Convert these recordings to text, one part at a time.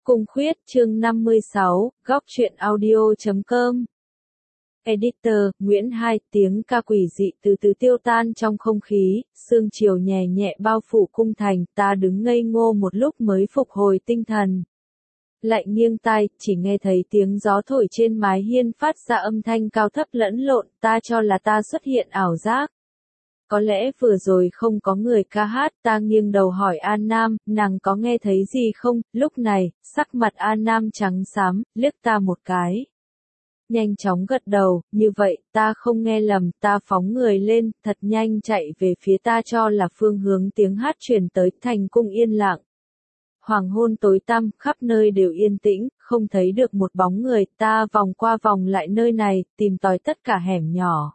Cung Khuyết chương 56, góc truyện audio.com. Editor, Nguyễn Hai, tiếng ca quỷ dị từ từ tiêu tan trong không khí, sương chiều nhẹ nhẹ bao phủ cung thành, ta đứng ngây ngô một lúc mới phục hồi tinh thần. Lại nghiêng tai, chỉ nghe thấy tiếng gió thổi trên mái hiên phát ra âm thanh cao thấp lẫn lộn, ta cho là ta xuất hiện ảo giác. Có lẽ vừa rồi không có người ca hát, ta nghiêng đầu hỏi An Nam, nàng có nghe thấy gì không? Lúc này, sắc mặt An Nam trắng xám, liếc ta một cái. Nhanh chóng gật đầu, như vậy, ta không nghe lầm, ta phóng người lên, thật nhanh chạy về phía ta cho là phương hướng tiếng hát truyền tới, thành cung yên lặng. Hoàng hôn tối tăm, khắp nơi đều yên tĩnh, không thấy được một bóng người, ta vòng qua vòng lại nơi này, tìm tòi tất cả hẻm nhỏ.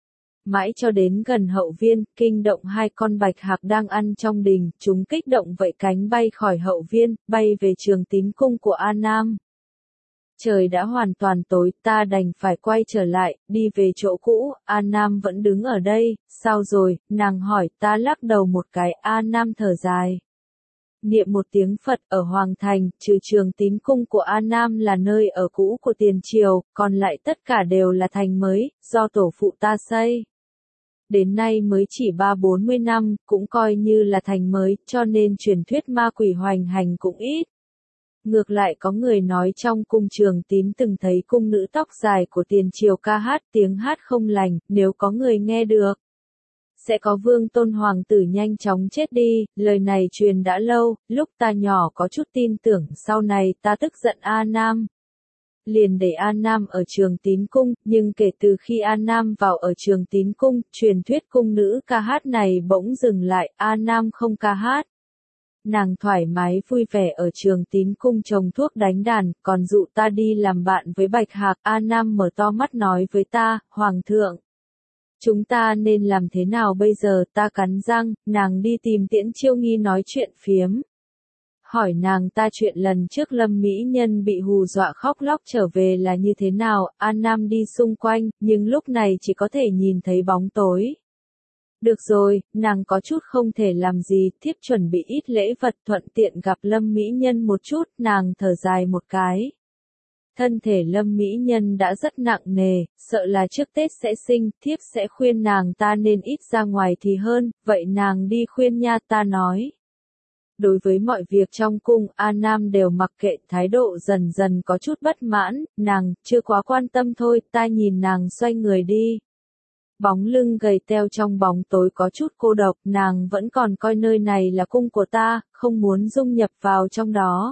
Mãi cho đến gần hậu viên, kinh động hai con bạch hạc đang ăn trong đình, chúng kích động vẫy cánh bay khỏi hậu viên, bay về Trường Tín cung của An Nam. Trời đã hoàn toàn tối, ta đành phải quay trở lại, đi về chỗ cũ, An Nam vẫn đứng ở đây, sao rồi, nàng hỏi, ta lắc đầu một cái, An Nam thở dài. Niệm một tiếng Phật ở Hoàng Thành, trừ Trường Tín cung của An Nam là nơi ở cũ của tiền triều, còn lại tất cả đều là thành mới, do tổ phụ ta xây. Đến nay mới chỉ 30-40 năm, cũng coi như là thành mới, cho nên truyền thuyết ma quỷ hoành hành cũng ít. Ngược lại có người nói trong cung Trường Tín từng thấy cung nữ tóc dài của tiền triều ca hát, tiếng hát không lành, nếu có người nghe được, sẽ có vương tôn hoàng tử nhanh chóng chết đi, lời này truyền đã lâu, lúc ta nhỏ có chút tin tưởng, sau này ta tức giận An Nam. Liền để An Nam ở Trường Tín cung, nhưng kể từ khi An Nam vào ở Trường Tín cung, truyền thuyết cung nữ ca hát này bỗng dừng lại, An Nam không ca hát. Nàng thoải mái vui vẻ ở Trường Tín cung trồng thuốc đánh đàn, còn dụ ta đi làm bạn với bạch hạc, An Nam mở to mắt nói với ta, Hoàng thượng. Chúng ta nên làm thế nào bây giờ, ta cắn răng, nàng đi tìm Tiễn Chiêu Nghi nói chuyện phiếm. Hỏi nàng ta chuyện lần trước Lâm Mỹ Nhân bị hù dọa khóc lóc trở về là như thế nào, An Nam đi xung quanh, nhưng lúc này chỉ có thể nhìn thấy bóng tối. Được rồi, nàng có chút không thể làm gì, thiếp chuẩn bị ít lễ vật thuận tiện gặp Lâm Mỹ Nhân một chút, nàng thở dài một cái. Thân thể Lâm Mỹ Nhân đã rất nặng nề, sợ là trước Tết sẽ sinh, thiếp sẽ khuyên nàng ta nên ít ra ngoài thì hơn, vậy nàng đi khuyên nha, ta nói. Đối với mọi việc trong cung, An Nam đều mặc kệ, thái độ dần dần có chút bất mãn, nàng, chưa quá quan tâm thôi, ta nhìn nàng xoay người đi. Bóng lưng gầy teo trong bóng tối có chút cô độc, nàng vẫn còn coi nơi này là cung của ta, không muốn dung nhập vào trong đó.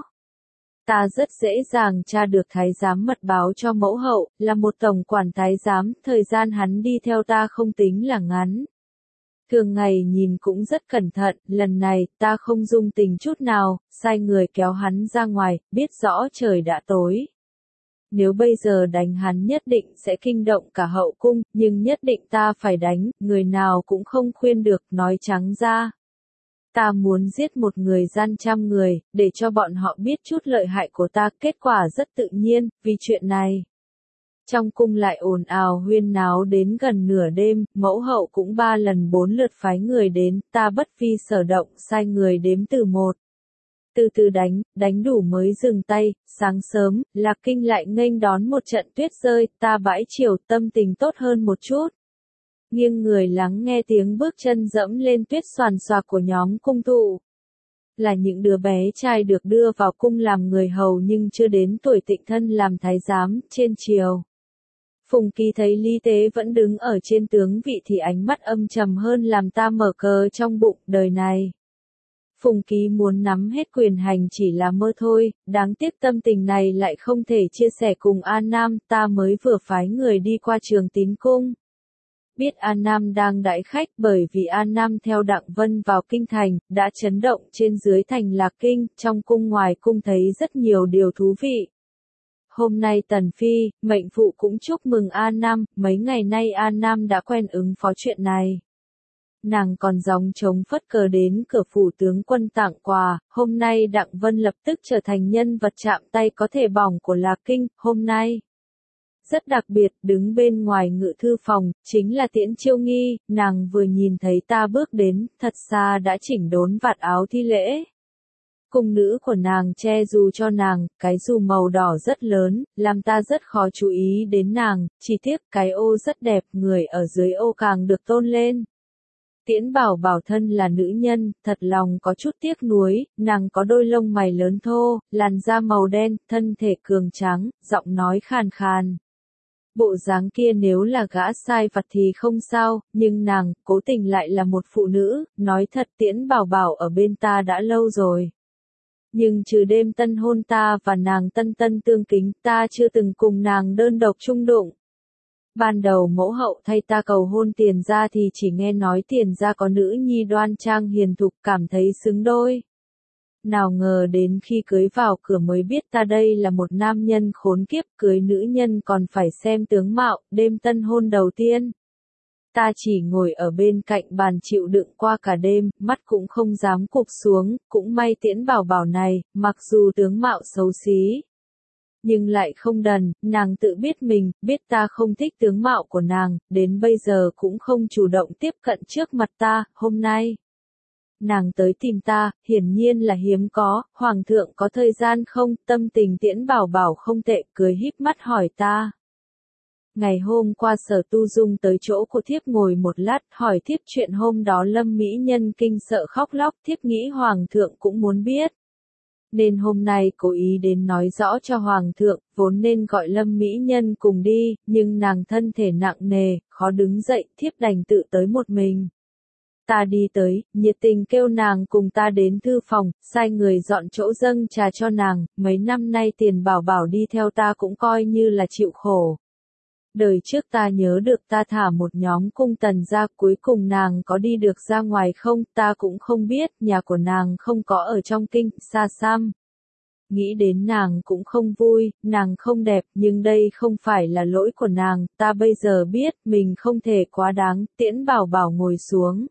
Ta rất dễ dàng tra được thái giám mật báo cho mẫu hậu, là một tổng quản thái giám, thời gian hắn đi theo ta không tính là ngắn. Thường ngày nhìn cũng rất cẩn thận, lần này, ta không dung tình chút nào, sai người kéo hắn ra ngoài, biết rõ trời đã tối. Nếu bây giờ đánh hắn nhất định sẽ kinh động cả hậu cung, nhưng nhất định ta phải đánh, người nào cũng không khuyên được, nói trắng ra. Ta muốn giết một người gian trăm người, để cho bọn họ biết chút lợi hại của ta, kết quả rất tự nhiên, vì chuyện này. Trong cung lại ồn ào huyên náo đến gần nửa đêm, mẫu hậu cũng 3 lần 4 lượt phái người đến, ta bất vi sở động, sai người đếm từ 1. Từ từ đánh đủ mới dừng tay, sáng sớm, Lạc Kinh lại nghênh đón một trận tuyết rơi, ta bãi chiều tâm tình tốt hơn một chút. Nghiêng người lắng nghe tiếng bước chân dẫm lên tuyết xoàn xoạc của nhóm cung thụ. Là những đứa bé trai được đưa vào cung làm người hầu nhưng chưa đến tuổi tịnh thân làm thái giám, trên triều. Phùng Kỳ thấy Lý Tế vẫn đứng ở trên tướng vị thì ánh mắt âm trầm hơn làm ta mở cờ trong bụng, đời này. Phùng Kỳ muốn nắm hết quyền hành chỉ là mơ thôi, đáng tiếc tâm tình này lại không thể chia sẻ cùng An Nam, ta mới vừa phái người đi qua Trường Tín cung. Biết An Nam đang đãi khách bởi vì An Nam theo Đặng Vân vào kinh thành, đã chấn động trên dưới thành Lạc Kinh, trong cung ngoài cung thấy rất nhiều điều thú vị. Hôm nay Tần Phi, mệnh phụ cũng chúc mừng An Nam, mấy ngày nay An Nam đã quen ứng phó chuyện này. Nàng còn gióng trống phất cờ đến cửa phủ tướng quân tặng quà, hôm nay Đặng Vân lập tức trở thành nhân vật chạm tay có thể bỏng của Lạc Kinh, hôm nay. Rất đặc biệt, đứng bên ngoài ngự thư phòng, chính là Tiễn Chiêu Nghi, nàng vừa nhìn thấy ta bước đến, thật xa đã chỉnh đốn vạt áo thi lễ. cung nữ của nàng che dù cho nàng, cái dù màu đỏ rất lớn, làm ta rất khó chú ý đến nàng, chỉ tiếc cái ô rất đẹp, người ở dưới ô càng được tôn lên. Tiễn Bảo Bảo thân là nữ nhân, thật lòng có chút tiếc nuối, nàng có đôi lông mày lớn thô, làn da màu đen, thân thể cường tráng, giọng nói khàn khàn. Bộ dáng kia nếu là gã sai vặt thì không sao, nhưng nàng, cố tình lại là một phụ nữ, nói thật Tiễn Bảo Bảo ở bên ta đã lâu rồi. Nhưng trừ đêm tân hôn ta và nàng tân tân tương kính, ta chưa từng cùng nàng đơn độc chung đụng. Ban đầu mẫu hậu thay ta cầu hôn Tiền gia thì chỉ nghe nói Tiền gia có nữ nhi đoan trang hiền thục, cảm thấy xứng đôi. Nào ngờ đến khi cưới vào cửa mới biết ta đây là một nam nhân khốn kiếp, cưới nữ nhân còn phải xem tướng mạo, đêm tân hôn đầu tiên. Ta chỉ ngồi ở bên cạnh bàn chịu đựng qua cả đêm, mắt cũng không dám cụp xuống, cũng may Tiễn Bảo Bảo này, mặc dù tướng mạo xấu xí, nhưng lại không đần, nàng tự biết mình, biết ta không thích tướng mạo của nàng, đến bây giờ cũng không chủ động tiếp cận trước mặt ta, hôm nay. Nàng tới tìm ta, hiển nhiên là hiếm có, Hoàng thượng có thời gian không, tâm tình Tiễn Bảo Bảo không tệ, cười híp mắt hỏi ta. Ngày hôm qua Sở Tu Dung tới chỗ của thiếp ngồi một lát, hỏi thiếp chuyện hôm đó Lâm Mỹ Nhân kinh sợ khóc lóc, thiếp nghĩ Hoàng thượng cũng muốn biết. Nên hôm nay cố ý đến nói rõ cho Hoàng thượng, vốn nên gọi Lâm Mỹ Nhân cùng đi, nhưng nàng thân thể nặng nề, khó đứng dậy, thiếp đành tự tới một mình. Ta đi tới, nhiệt tình kêu nàng cùng ta đến thư phòng, sai người dọn chỗ dâng trà cho nàng, mấy năm nay Tiền Bảo Bảo đi theo ta cũng coi như là chịu khổ. Đời trước ta nhớ được ta thả một nhóm cung tần ra, cuối cùng nàng có đi được ra ngoài không, ta cũng không biết, nhà của nàng không có ở trong kinh, xa xăm. Nghĩ đến nàng cũng không vui, nàng không đẹp, nhưng đây không phải là lỗi của nàng, ta bây giờ biết, mình không thể quá đáng, Tiễn Bảo Bảo ngồi xuống.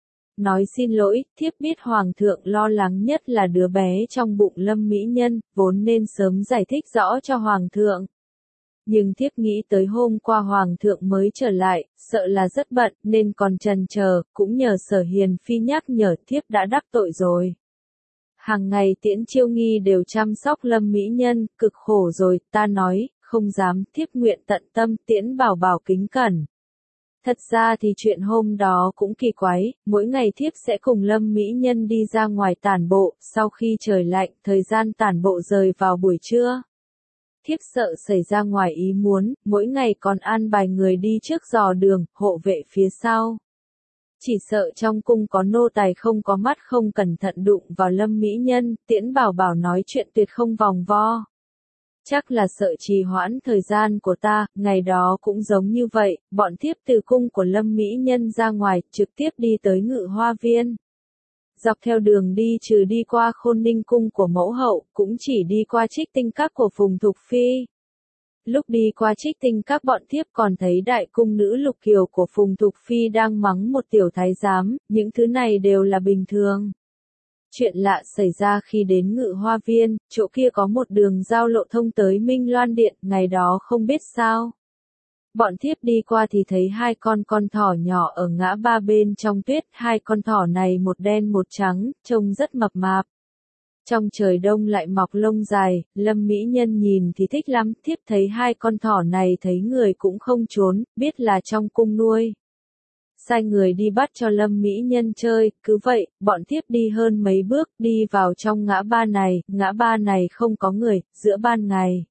Nói xin lỗi, thiếp biết Hoàng thượng lo lắng nhất là đứa bé trong bụng Lâm Mỹ Nhân, vốn nên sớm giải thích rõ cho Hoàng thượng. Nhưng thiếp nghĩ tới hôm qua Hoàng thượng mới trở lại, sợ là rất bận, nên còn chần chờ, cũng nhờ Sở Hiền Phi nhắc nhở thiếp đã đắc tội rồi. Hàng ngày Tiễn Chiêu Nghi đều chăm sóc Lâm Mỹ Nhân, cực khổ rồi, ta nói, không dám, thiếp nguyện tận tâm, Tiễn Bảo Bảo kính cẩn. Thật ra thì chuyện hôm đó cũng kỳ quái, mỗi ngày thiếp sẽ cùng Lâm Mỹ Nhân đi ra ngoài tản bộ, sau khi trời lạnh, thời gian tản bộ rời vào buổi trưa. Thiếp sợ xảy ra ngoài ý muốn, mỗi ngày còn an bài người đi trước dò đường, hộ vệ phía sau. Chỉ sợ trong cung có nô tài không có mắt không cẩn thận đụng vào Lâm Mỹ Nhân, Tiễn Bảo Bảo nói chuyện tuyệt không vòng vo. Chắc là sợ trì hoãn thời gian của ta, ngày đó cũng giống như vậy, bọn thiếp từ cung của Lâm Mỹ Nhân ra ngoài, trực tiếp đi tới Ngự Hoa Viên. Dọc theo đường đi trừ đi qua Khôn Ninh cung của mẫu hậu, cũng chỉ đi qua Trích Tinh các của Phùng Thục Phi. Lúc đi qua Trích Tinh các bọn thiếp còn thấy đại cung nữ Lục Kiều của Phùng Thục Phi đang mắng một tiểu thái giám, những thứ này đều là bình thường. Chuyện lạ xảy ra khi đến Ngự Hoa Viên, chỗ kia có một đường giao lộ thông tới Minh Loan Điện, ngày đó không biết sao. Bọn thiếp đi qua thì thấy hai con thỏ nhỏ ở ngã ba bên trong tuyết, hai con thỏ này một đen một trắng, trông rất mập mạp. Trong trời đông lại mọc lông dài, Lâm Mỹ Nhân nhìn thì thích lắm, thiếp thấy hai con thỏ này thấy người cũng không trốn, biết là trong cung nuôi. Sai người đi bắt cho Lâm Mỹ Nhân chơi, cứ vậy, bọn thiếp đi hơn mấy bước, đi vào trong ngã ba này không có người, giữa ban ngày.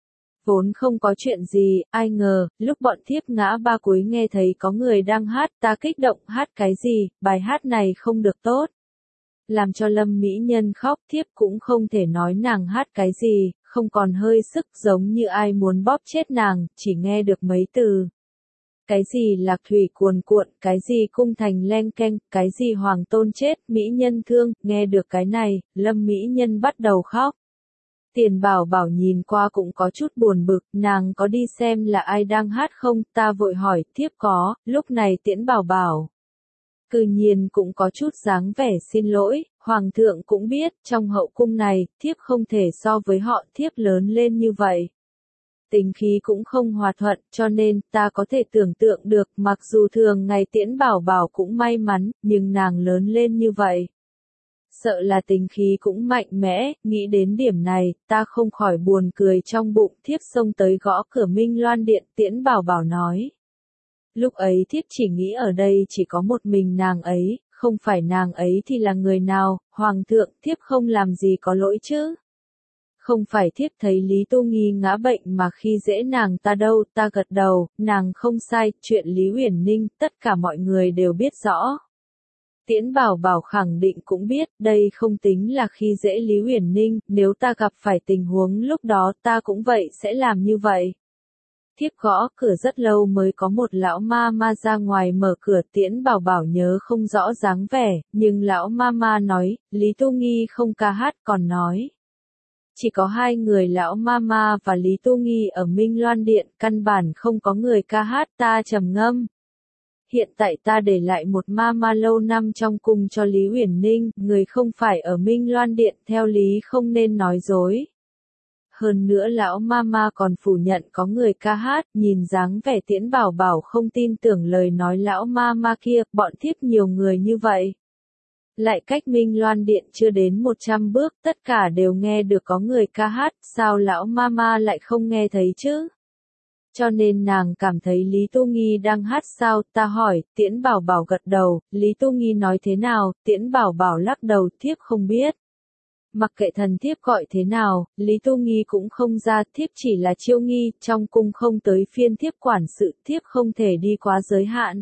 Vốn không có chuyện gì, ai ngờ, lúc bọn thiếp ngã ba cuối nghe thấy có người đang hát, ta kích động, hát cái gì, bài hát này không được tốt. Làm cho Lâm Mỹ Nhân khóc, thiếp cũng không thể nói nàng hát cái gì, không còn hơi sức giống như ai muốn bóp chết nàng, chỉ nghe được mấy từ. Cái gì lạc thủy cuồn cuộn, cái gì cung thành len keng, cái gì hoàng tôn chết, Mỹ Nhân thương, nghe được cái này, Lâm Mỹ Nhân bắt đầu khóc. Tiền Bảo Bảo nhìn qua cũng có chút buồn bực, nàng có đi xem là ai đang hát không, ta vội hỏi, thiếp có, lúc này Tiễn Bảo Bảo. Cư nhiên cũng có chút dáng vẻ xin lỗi, Hoàng thượng cũng biết, trong hậu cung này, thiếp không thể so với họ, thiếp lớn lên như vậy. Tính khí cũng không hòa thuận, cho nên, ta có thể tưởng tượng được, mặc dù thường ngày Tiễn Bảo Bảo cũng may mắn, nhưng nàng lớn lên như vậy. Sợ là tính khí cũng mạnh mẽ, nghĩ đến điểm này, ta không khỏi buồn cười trong bụng. Thiếp xông tới gõ cửa Minh Loan Điện, Tiễn Bảo Bảo nói. Lúc ấy thiếp chỉ nghĩ ở đây chỉ có một mình nàng ấy, không phải nàng ấy thì là người nào, Hoàng thượng, thiếp không làm gì có lỗi chứ. Không phải thiếp thấy Lý Tu Nghi ngã bệnh mà khi dễ nàng ta đâu, ta gật đầu, nàng không sai, chuyện Lý Uyển Ninh, tất cả mọi người đều biết rõ. Tiễn Bảo Bảo khẳng định cũng biết, đây không tính là khi dễ Lý Uyển Ninh, nếu ta gặp phải tình huống lúc đó ta cũng vậy sẽ làm như vậy. Thiếp gõ cửa rất lâu mới có một lão ma ma ra ngoài mở cửa. Tiễn Bảo Bảo nhớ không rõ dáng vẻ, nhưng lão ma ma nói, Lý Tu Nghi không ca hát, còn nói. Chỉ có hai người lão ma ma và Lý Tu Nghi ở Minh Loan Điện, căn bản không có người ca hát. Ta trầm ngâm. Hiện tại ta để lại một ma ma lâu năm trong cung cho Lý Uyển Ninh, người không phải ở Minh Loan Điện, theo lý không nên nói dối. Hơn nữa lão mama còn phủ nhận có người ca hát, nhìn dáng vẻ Tiễn Bảo Bảo không tin tưởng lời nói lão mama kia, bọn thiếp nhiều người như vậy. Lại cách Minh Loan Điện chưa đến 100 bước, tất cả đều nghe được có người ca hát, sao lão mama lại không nghe thấy chứ? Cho nên nàng cảm thấy Lý Tu Nghi đang hát sao, ta hỏi. Tiễn Bảo Bảo gật đầu. Lý Tu Nghi nói thế nào? Tiễn Bảo Bảo lắc đầu, thiếp không biết. Mặc kệ thần thiếp gọi thế nào, Lý Tu Nghi cũng không ra, thiếp chỉ là chiêu nghi, trong cung không tới phiên thiếp quản sự, thiếp không thể đi quá giới hạn.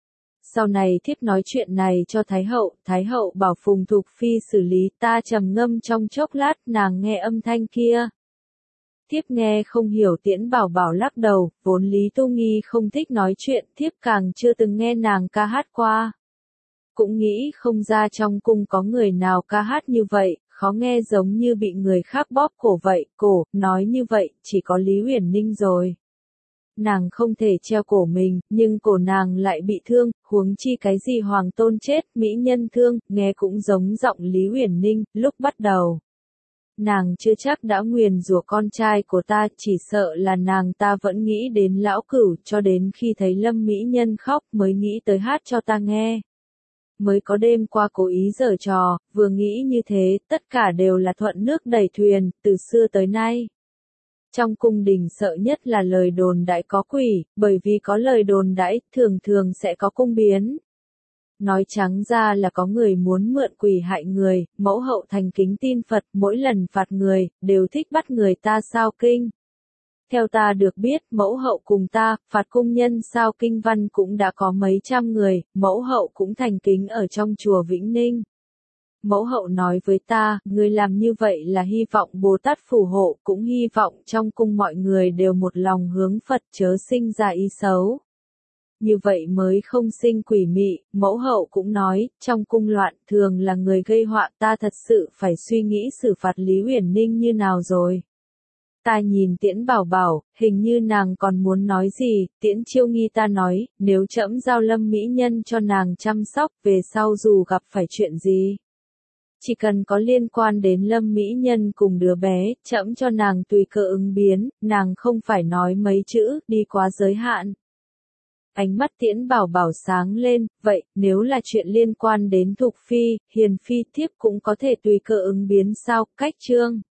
Sau này thiếp nói chuyện này cho Thái hậu bảo Phùng Thục Phi xử lý. Ta trầm ngâm trong chốc lát, nàng nghe âm thanh kia. Thiếp nghe không hiểu. Tiễn Bảo Bảo lắc đầu, vốn Lý Tu Nghi không thích nói chuyện, thiếp càng chưa từng nghe nàng ca hát qua. Cũng nghĩ không ra trong cung có người nào ca hát như vậy, khó nghe giống như bị người khác bóp cổ vậy, nói như vậy, chỉ có Lý Uyển Ninh rồi. Nàng không thể treo cổ mình, nhưng cổ nàng lại bị thương, huống chi cái gì hoàng tôn chết, mỹ nhân thương, nghe cũng giống giọng Lý Uyển Ninh. Lúc bắt đầu, nàng chưa chắc đã nguyền rủa con trai của ta, chỉ sợ là nàng ta vẫn nghĩ đến lão cửu, cho đến khi thấy Lâm mỹ nhân khóc mới nghĩ tới hát cho ta nghe. Mới có đêm qua cố ý giở trò, vừa nghĩ như thế, tất cả đều là thuận nước đẩy thuyền, từ xưa tới nay. Trong cung đình sợ nhất là lời đồn đãi có quỷ, bởi vì có lời đồn đãi, thường thường sẽ có cung biến. Nói trắng ra là có người muốn mượn quỷ hại người, mẫu hậu thành kính tin Phật, mỗi lần phạt người, đều thích bắt người ta sao kinh. Theo ta được biết, mẫu hậu cùng ta, phạt cung nhân sao kinh văn cũng đã có mấy trăm người, mẫu hậu cũng thành kính ở trong chùa Vĩnh Ninh. Mẫu hậu nói với ta, người làm như vậy là hy vọng Bồ Tát phù hộ, cũng hy vọng trong cung mọi người đều một lòng hướng Phật chớ sinh ra ý xấu. Như vậy mới không sinh quỷ mị. Mẫu hậu cũng nói, trong cung loạn thường là người gây họa, ta thật sự phải suy nghĩ xử phạt Lý Uyển Ninh như nào rồi. Ta nhìn Tiễn Bảo Bảo, hình như nàng còn muốn nói gì. Tiễn Chiêu Nghi ta nói, nếu trẫm giao Lâm mỹ nhân cho nàng chăm sóc, về sau dù gặp phải chuyện gì, chỉ cần có liên quan đến Lâm mỹ nhân cùng đứa bé, trẫm cho nàng tùy cơ ứng biến, nàng không phải nói mấy chữ, đi quá giới hạn. Ánh mắt Tiễn Bảo Bảo sáng lên, vậy, nếu là chuyện liên quan đến Thục Phi, Hiền Phi, thiếp cũng có thể tùy cơ ứng biến sao? Cách chương